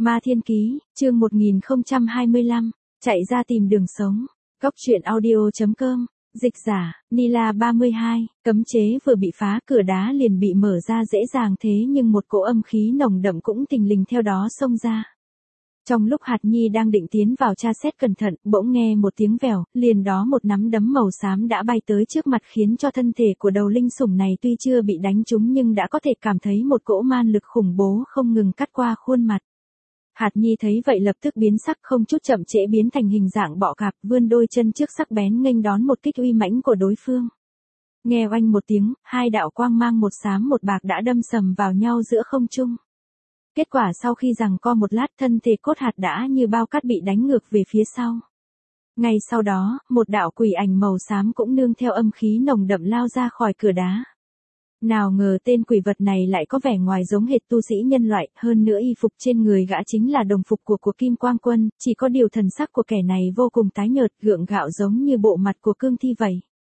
Ma Thiên Ký, chương 1025, chạy ra tìm đường sống. Góc truyện audio.com, dịch giả, Nila 32, cấm chế vừa bị phá, cửa đá liền bị mở ra dễ dàng thế nhưng một cỗ âm khí nồng đậm cũng thình lình theo đó xông ra. Trong lúc Hạt Nhi đang định tiến vào tra xét cẩn thận, bỗng nghe một tiếng vèo, liền đó một nắm đấm màu xám đã bay tới trước mặt khiến cho thân thể của đầu linh sủng này tuy chưa bị đánh trúng nhưng đã có thể cảm thấy một cỗ man lực khủng bố không ngừng cắt qua khuôn mặt. Hạt Nhi thấy vậy lập tức biến sắc, không chút chậm trễ biến thành hình dạng bọ cạp, vươn đôi chân trước sắc bén nghênh đón một kích uy mãnh của đối phương. Nghe oanh một tiếng, hai đạo quang mang một xám một bạc đã đâm sầm vào nhau giữa không trung. Kết quả sau khi giằng co một lát, thân thể cốt hạt đã như bao cát bị đánh ngược về phía sau. Ngay sau đó, một đạo quỷ ảnh màu xám cũng nương theo âm khí nồng đậm lao ra khỏi cửa đá. Nào ngờ tên quỷ vật này lại có vẻ ngoài giống hệt tu sĩ nhân loại, hơn nữa y phục trên người gã chính là đồng phục của Kim Quang Quân, chỉ có điều thần sắc của kẻ này vô cùng tái nhợt, gượng gạo giống như bộ mặt của cương thi vậy.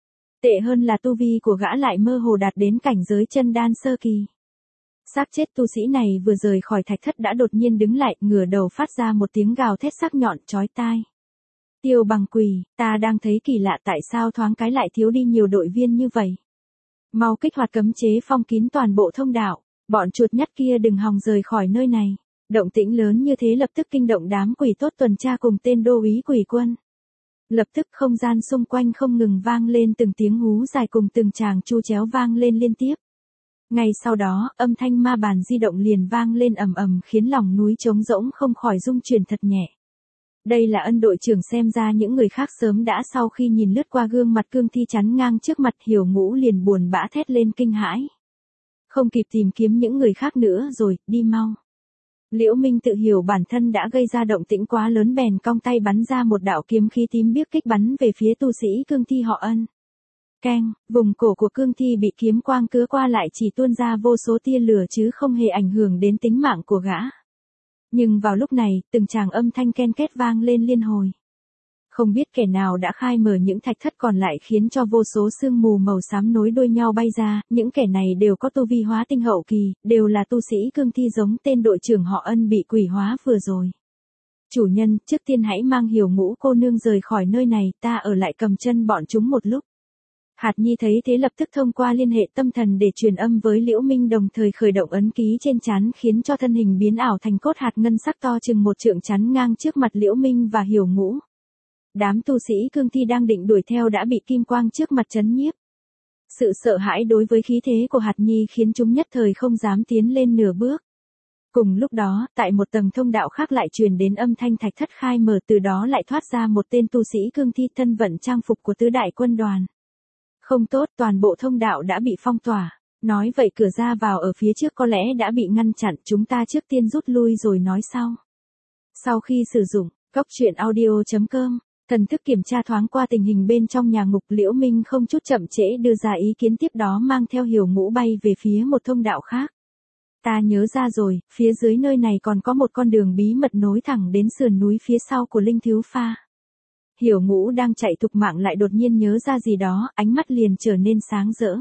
Tệ hơn là tu vi của gã lại mơ hồ đạt đến cảnh giới chân đan sơ kỳ. Xác chết tu sĩ này vừa rời khỏi thạch thất đã đột nhiên đứng lại, ngửa đầu phát ra một tiếng gào thét sắc nhọn chói tai. Tiêu Bằng Quỷ, ta đang thấy kỳ lạ, tại sao thoáng cái lại thiếu đi nhiều đội viên như vậy? Mau kích hoạt cấm chế phong kín toàn bộ thông đạo, bọn chuột nhắt kia đừng hòng rời khỏi nơi này. Động tĩnh lớn như thế lập tức kinh động đám quỷ tốt tuần tra cùng tên đô úy quỷ quân. Lập tức không gian xung quanh không ngừng vang lên từng tiếng hú dài cùng từng tràng chu chéo vang lên liên tiếp. Ngay sau đó, âm thanh ma bàn di động liền vang lên ầm ầm khiến lòng núi trống rỗng không khỏi rung chuyển thật nhẹ. Đây là Ân đội trưởng, xem ra những người khác sớm đã sau khi nhìn lướt qua gương mặt cương thi chắn ngang trước mặt, Hiểu Ngũ liền buồn bã thét lên kinh hãi. Không kịp tìm kiếm những người khác nữa rồi, đi mau. Liễu Minh tự hiểu bản thân đã gây ra động tĩnh quá lớn bèn cong tay bắn ra một đạo kiếm khí tím biếc kích bắn về phía tu sĩ cương thi họ Ân. Keng, vùng cổ của cương thi bị kiếm quang cứa qua lại chỉ tuôn ra vô số tia lửa chứ không hề ảnh hưởng đến tính mạng của gã. Nhưng vào lúc này, từng tràng âm thanh ken két vang lên liên hồi. Không biết kẻ nào đã khai mở những thạch thất còn lại khiến cho vô số sương mù màu xám nối đuôi nhau bay ra, những kẻ này đều có tu vi hóa tinh hậu kỳ, đều là tu sĩ cương thi giống tên đội trưởng họ Ân bị quỷ hóa vừa rồi. Chủ nhân, trước tiên hãy mang Hiểu Ngũ cô nương rời khỏi nơi này, ta ở lại cầm chân bọn chúng một lúc. Hạt Nhi thấy thế lập tức thông qua liên hệ tâm thần để truyền âm với Liễu Minh, đồng thời khởi động ấn ký trên trán khiến cho thân hình biến ảo thành cốt hạt ngân sắc to chừng một trượng chắn ngang trước mặt Liễu Minh và Hiểu Ngũ. Đám tu sĩ cương thi đang định đuổi theo đã bị kim quang trước mặt chấn nhiếp. Sự sợ hãi đối với khí thế của Hạt Nhi khiến chúng nhất thời không dám tiến lên nửa bước. Cùng lúc đó, tại một tầng thông đạo khác lại truyền đến âm thanh thạch thất khai mở, từ đó lại thoát ra một tên tu sĩ cương thi thân vận trang phục của tứ đại quân đoàn. Không tốt, toàn bộ thông đạo đã bị phong tỏa. Nói vậy cửa ra vào ở phía trước có lẽ đã bị ngăn chặn, chúng ta trước tiên rút lui rồi nói sau. Sau khi sử dụng, góc truyện audio.com, thần thức kiểm tra thoáng qua tình hình bên trong nhà ngục, Liễu Minh không chút chậm trễ đưa ra ý kiến, tiếp đó mang theo Hiểu Ngũ bay về phía một thông đạo khác. Ta nhớ ra rồi, phía dưới nơi này còn có một con đường bí mật nối thẳng đến sườn núi phía sau của Linh Thiếu Pha. Hiểu Ngũ đang chạy thục mạng lại đột nhiên nhớ ra gì đó, ánh mắt liền trở nên sáng rỡ.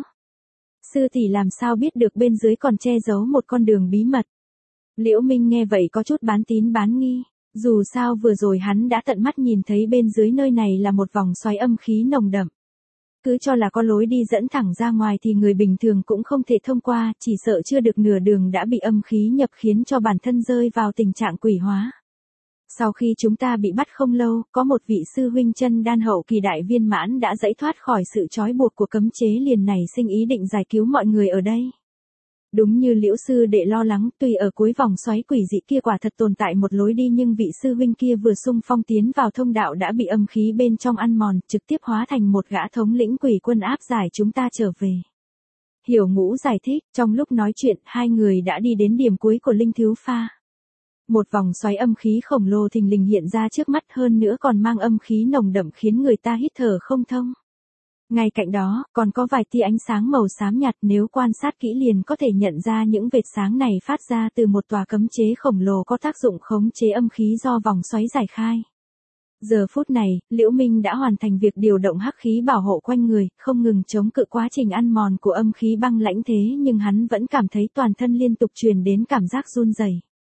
Sư tỷ làm sao biết được bên dưới còn che giấu một con đường bí mật? Liễu Minh nghe vậy có chút bán tín bán nghi, dù sao vừa rồi hắn đã tận mắt nhìn thấy bên dưới nơi này là một vòng xoáy âm khí nồng đậm. Cứ cho là có lối đi dẫn thẳng ra ngoài thì người bình thường cũng không thể thông qua, chỉ sợ chưa được nửa đường đã bị âm khí nhập khiến cho bản thân rơi vào tình trạng quỷ hóa. Sau khi chúng ta bị bắt không lâu, có một vị sư huynh chân đan hậu kỳ đại viên mãn đã giải thoát khỏi sự trói buộc của cấm chế, liền nảy sinh ý định giải cứu mọi người ở đây. Đúng như Liễu sư đệ lo lắng, tuy ở cuối vòng xoáy quỷ dị kia quả thật tồn tại một lối đi nhưng vị sư huynh kia vừa xung phong tiến vào thông đạo đã bị âm khí bên trong ăn mòn, trực tiếp hóa thành một gã thống lĩnh quỷ quân áp giải chúng ta trở về. Hiểu Ngũ giải thích, trong lúc nói chuyện, hai người đã đi đến điểm cuối của Linh Thiếu Pha. Một vòng xoáy âm khí khổng lồ thình lình hiện ra trước mắt, hơn nữa còn mang âm khí nồng đậm khiến người ta hít thở không thông. Ngay cạnh đó, còn có vài tia ánh sáng màu xám nhạt, nếu quan sát kỹ liền có thể nhận ra những vệt sáng này phát ra từ một tòa cấm chế khổng lồ có tác dụng khống chế âm khí do vòng xoáy giải khai. Giờ phút này, Liễu Minh đã hoàn thành việc điều động hắc khí bảo hộ quanh người, không ngừng chống cự quá trình ăn mòn của âm khí băng lãnh thế nhưng hắn vẫn cảm thấy toàn thân liên tục truyền đến cảm giác run rẩy.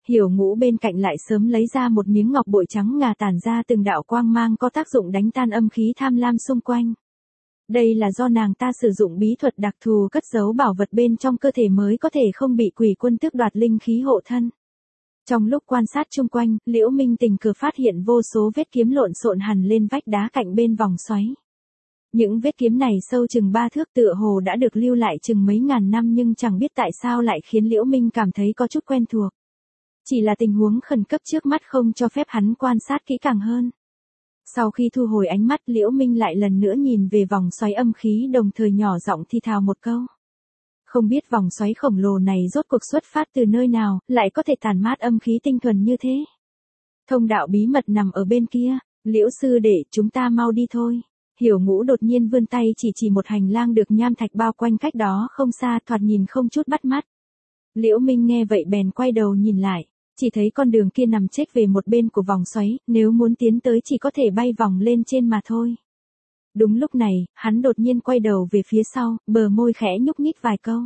Hiểu Ngũ bên cạnh lại sớm lấy ra một miếng ngọc bội trắng ngà tản ra từng đạo quang mang có tác dụng đánh tan âm khí tham lam xung quanh. Đây là do nàng ta sử dụng bí thuật đặc thù cất giấu bảo vật bên trong cơ thể mới có thể không bị quỷ quân tước đoạt linh khí hộ thân. Trong lúc quan sát chung quanh, Liễu Minh tình cờ phát hiện vô số vết kiếm lộn xộn hằn lên vách đá cạnh bên vòng xoáy. Những vết kiếm này sâu chừng 3 thước tựa hồ đã được lưu lại chừng mấy ngàn năm nhưng chẳng biết tại sao lại khiến Liễu Minh cảm thấy có chút quen thuộc. Chỉ là tình huống khẩn cấp trước mắt không cho phép hắn quan sát kỹ càng hơn. Sau khi thu hồi ánh mắt, Liễu Minh lại lần nữa nhìn về vòng xoáy âm khí đồng thời nhỏ giọng thì thào một câu. Không biết vòng xoáy khổng lồ này rốt cuộc xuất phát từ nơi nào, lại có thể tản mát âm khí tinh thuần như thế. Thông đạo bí mật nằm ở bên kia, Liễu sư đệ, chúng ta mau đi thôi. Hiểu Ngũ đột nhiên vươn tay chỉ một hành lang được nham thạch bao quanh cách đó không xa, thoạt nhìn không chút bắt mắt. Liễu Minh nghe vậy bèn quay đầu nhìn lại, chỉ thấy con đường kia nằm chết về một bên của vòng xoáy, nếu muốn tiến tới chỉ có thể bay vòng lên trên mà thôi. Đúng lúc này, hắn đột nhiên quay đầu về phía sau, bờ môi khẽ nhúc nhích vài câu.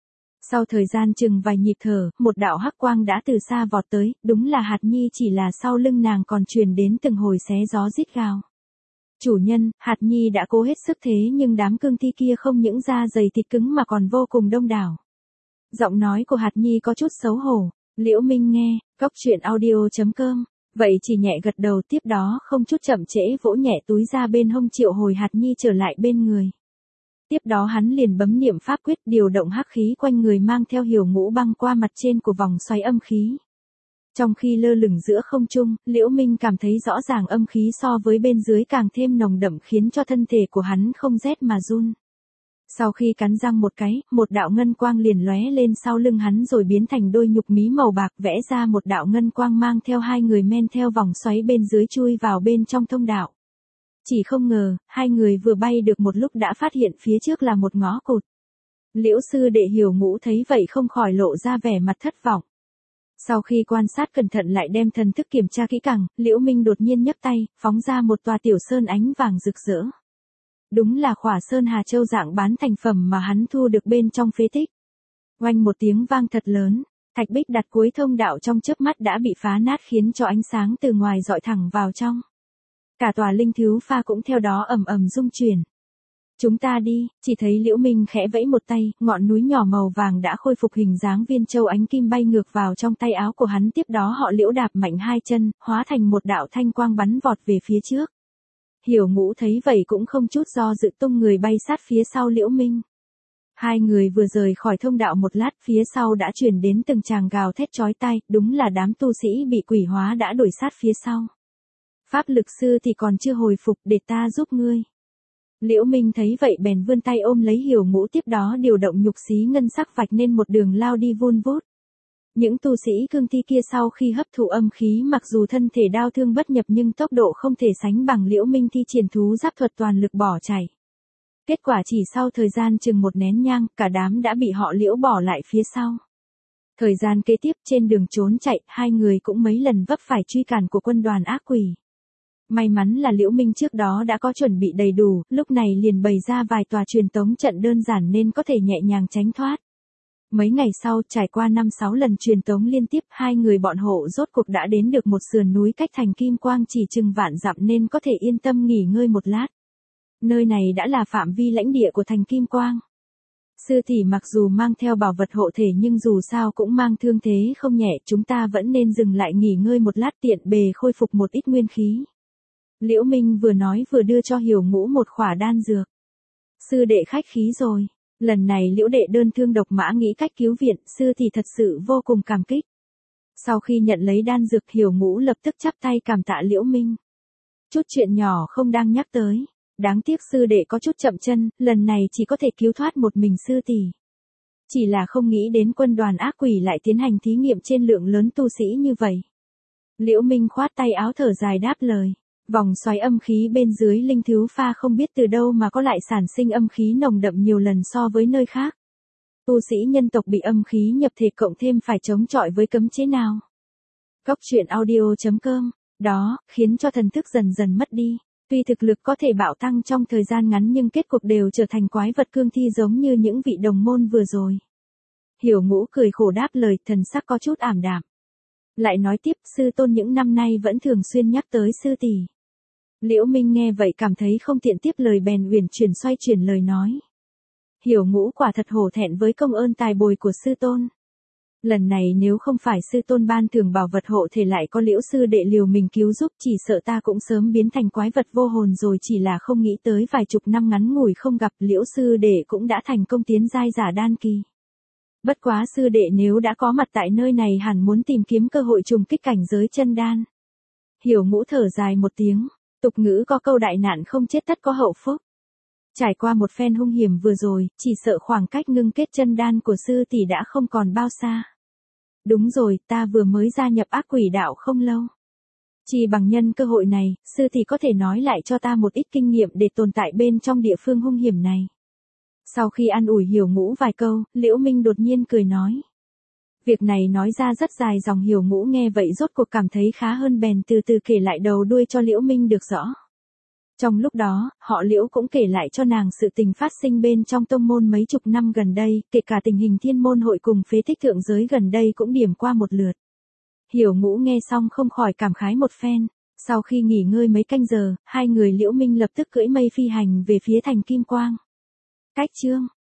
Sau thời gian chừng vài nhịp thở, một đạo hắc quang đã từ xa vọt tới, đúng là Hạt Nhi, chỉ là sau lưng nàng còn truyền đến từng hồi xé gió rít gào. Chủ nhân, Hạt Nhi đã cố hết sức thế nhưng đám cương thi kia không những da dày thịt cứng mà còn vô cùng đông đảo. Giọng nói của Hạt Nhi có chút xấu hổ. Liễu Minh nghe, coctruyện.audio.com, vậy chỉ nhẹ gật đầu, tiếp đó không chút chậm trễ vỗ nhẹ túi ra bên hông triệu hồi Hạt Nhi trở lại bên người. Tiếp đó hắn liền bấm niệm pháp quyết điều động hắc khí quanh người mang theo Hiểu Ngũ băng qua mặt trên của vòng xoáy âm khí. Trong khi lơ lửng giữa không trung, Liễu Minh cảm thấy rõ ràng âm khí so với bên dưới càng thêm nồng đậm khiến cho thân thể của hắn không rét mà run. Sau khi cắn răng một cái, một đạo ngân quang liền lóe lên sau lưng hắn rồi biến thành đôi nhục mí màu bạc, vẽ ra một đạo ngân quang mang theo hai người men theo vòng xoáy bên dưới chui vào bên trong thông đạo. Chỉ không ngờ, hai người vừa bay được một lúc đã phát hiện phía trước là một ngõ cụt. Liễu sư đệ Hiểu Ngũ thấy vậy không khỏi lộ ra vẻ mặt thất vọng. Sau khi quan sát cẩn thận lại đem thần thức kiểm tra kỹ càng, Liễu Minh đột nhiên nhấc tay, phóng ra một tòa tiểu sơn ánh vàng rực rỡ. Đúng là khỏa sơn hà châu dạng bán thành phẩm mà hắn thu được bên trong phế tích. Oanh một tiếng vang thật lớn, thạch bích đặt cuối thông đạo trong chớp mắt đã bị phá nát khiến cho ánh sáng từ ngoài dọi thẳng vào trong. Cả tòa linh thiếu pha cũng theo đó ầm ầm rung chuyển. Chúng ta đi, chỉ thấy Liễu Minh khẽ vẫy một tay, ngọn núi nhỏ màu vàng đã khôi phục hình dáng viên châu ánh kim bay ngược vào trong tay áo của hắn, tiếp đó họ Liễu đạp mạnh hai chân, hóa thành một đạo thanh quang bắn vọt về phía trước. Hiểu Ngũ thấy vậy cũng không chút do dự tung người bay sát phía sau Liễu Minh. Hai người vừa rời khỏi thông đạo một lát, phía sau đã truyền đến từng tràng gào thét chói tai, đúng là đám tu sĩ bị quỷ hóa đã đuổi sát phía sau. Pháp lực sư thì còn chưa hồi phục, để ta giúp ngươi. Liễu Minh thấy vậy bèn vươn tay ôm lấy Hiểu Ngũ, tiếp đó điều động nhục xí ngân sắc vạch nên một đường lao đi vun vút. Những tu sĩ cương thi kia sau khi hấp thụ âm khí mặc dù thân thể đau thương bất nhập nhưng tốc độ không thể sánh bằng Liễu Minh thi triển thú giáp thuật toàn lực bỏ chạy. Kết quả chỉ sau thời gian chừng một nén nhang, cả đám đã bị họ Liễu bỏ lại phía sau. Thời gian kế tiếp trên đường trốn chạy, hai người cũng mấy lần vấp phải truy cản của quân đoàn ác quỷ. May mắn là Liễu Minh trước đó đã có chuẩn bị đầy đủ, lúc này liền bày ra vài tòa truyền tống trận đơn giản nên có thể nhẹ nhàng tránh thoát. Mấy ngày sau, trải qua 5-6 lần truyền tống liên tiếp, hai người bọn họ rốt cuộc đã đến được một sườn núi cách thành Kim Quang chỉ chừng vạn dặm nên có thể yên tâm nghỉ ngơi một lát. Nơi này đã là phạm vi lãnh địa của thành Kim Quang. Sư tỷ mặc dù mang theo bảo vật hộ thể nhưng dù sao cũng mang thương thế không nhẹ, chúng ta vẫn nên dừng lại nghỉ ngơi một lát tiện bề khôi phục một ít nguyên khí. Liễu Minh vừa nói vừa đưa cho Hiểu Ngũ một khỏa đan dược. Sư đệ khách khí rồi. Lần này Liễu đệ đơn thương độc mã nghĩ cách cứu viện, sư thì thật sự vô cùng cảm kích. Sau khi nhận lấy đan dược, Hiểu Ngũ lập tức chắp tay cảm tạ Liễu Minh. Chút chuyện nhỏ không đang nhắc tới. Đáng tiếc sư đệ có chút chậm chân, lần này chỉ có thể cứu thoát một mình sư tỷ. Chỉ là không nghĩ đến quân đoàn ác quỷ lại tiến hành thí nghiệm trên lượng lớn tu sĩ như vậy. Liễu Minh khoát tay áo thở dài đáp lời. Vòng xoáy âm khí bên dưới linh thiếu pha không biết từ đâu mà có lại sản sinh âm khí nồng đậm nhiều lần so với nơi khác. Tu sĩ nhân tộc bị âm khí nhập thể cộng thêm phải chống chọi với cấm chế nào. Coctruyện.audio.com, đó, khiến cho thần thức dần dần mất đi. Tuy thực lực có thể bạo tăng trong thời gian ngắn nhưng kết cục đều trở thành quái vật cương thi giống như những vị đồng môn vừa rồi. Hiểu Ngũ cười khổ đáp lời, thần sắc có chút ảm đạm. Lại nói tiếp, sư tôn những năm nay vẫn thường xuyên nhắc tới sư tỷ. Liễu Minh nghe vậy cảm thấy không tiện tiếp lời bèn uyển chuyển xoay chuyển lời nói. Hiểu Ngũ quả thật hổ thẹn với công ơn tài bồi của sư tôn. Lần này nếu không phải sư tôn ban thưởng bảo vật hộ thể lại có Liễu sư đệ liều mình cứu giúp, chỉ sợ ta cũng sớm biến thành quái vật vô hồn rồi, chỉ là không nghĩ tới vài chục năm ngắn ngủi không gặp, Liễu sư đệ cũng đã thành công tiến giai giả đan kỳ. Bất quá sư đệ nếu đã có mặt tại nơi này hẳn muốn tìm kiếm cơ hội trùng kích cảnh giới chân đan. Hiểu Ngũ thở dài một tiếng, tục ngữ có câu đại nạn không chết tất có hậu phúc. Trải qua một phen hung hiểm vừa rồi, chỉ sợ khoảng cách ngưng kết chân đan của sư tỷ đã không còn bao xa. Đúng rồi, ta vừa mới gia nhập ác quỷ đạo không lâu. Chỉ bằng nhân cơ hội này, sư tỷ có thể nói lại cho ta một ít kinh nghiệm để tồn tại bên trong địa phương hung hiểm này. Sau khi an ủi Hiểu Ngũ vài câu, Liễu Minh đột nhiên cười nói. Việc này nói ra rất dài dòng, Hiểu Ngũ nghe vậy rốt cuộc cảm thấy khá hơn bèn từ từ kể lại đầu đuôi cho Liễu Minh được rõ. Trong lúc đó, họ Liễu cũng kể lại cho nàng sự tình phát sinh bên trong tông môn mấy chục năm gần đây, kể cả tình hình thiên môn hội cùng phế tích thượng giới gần đây cũng điểm qua một lượt. Hiểu Ngũ nghe xong không khỏi cảm khái một phen. Sau khi nghỉ ngơi mấy canh giờ, hai người Liễu Minh lập tức cưỡi mây phi hành về phía thành Kim Quang. Cách chương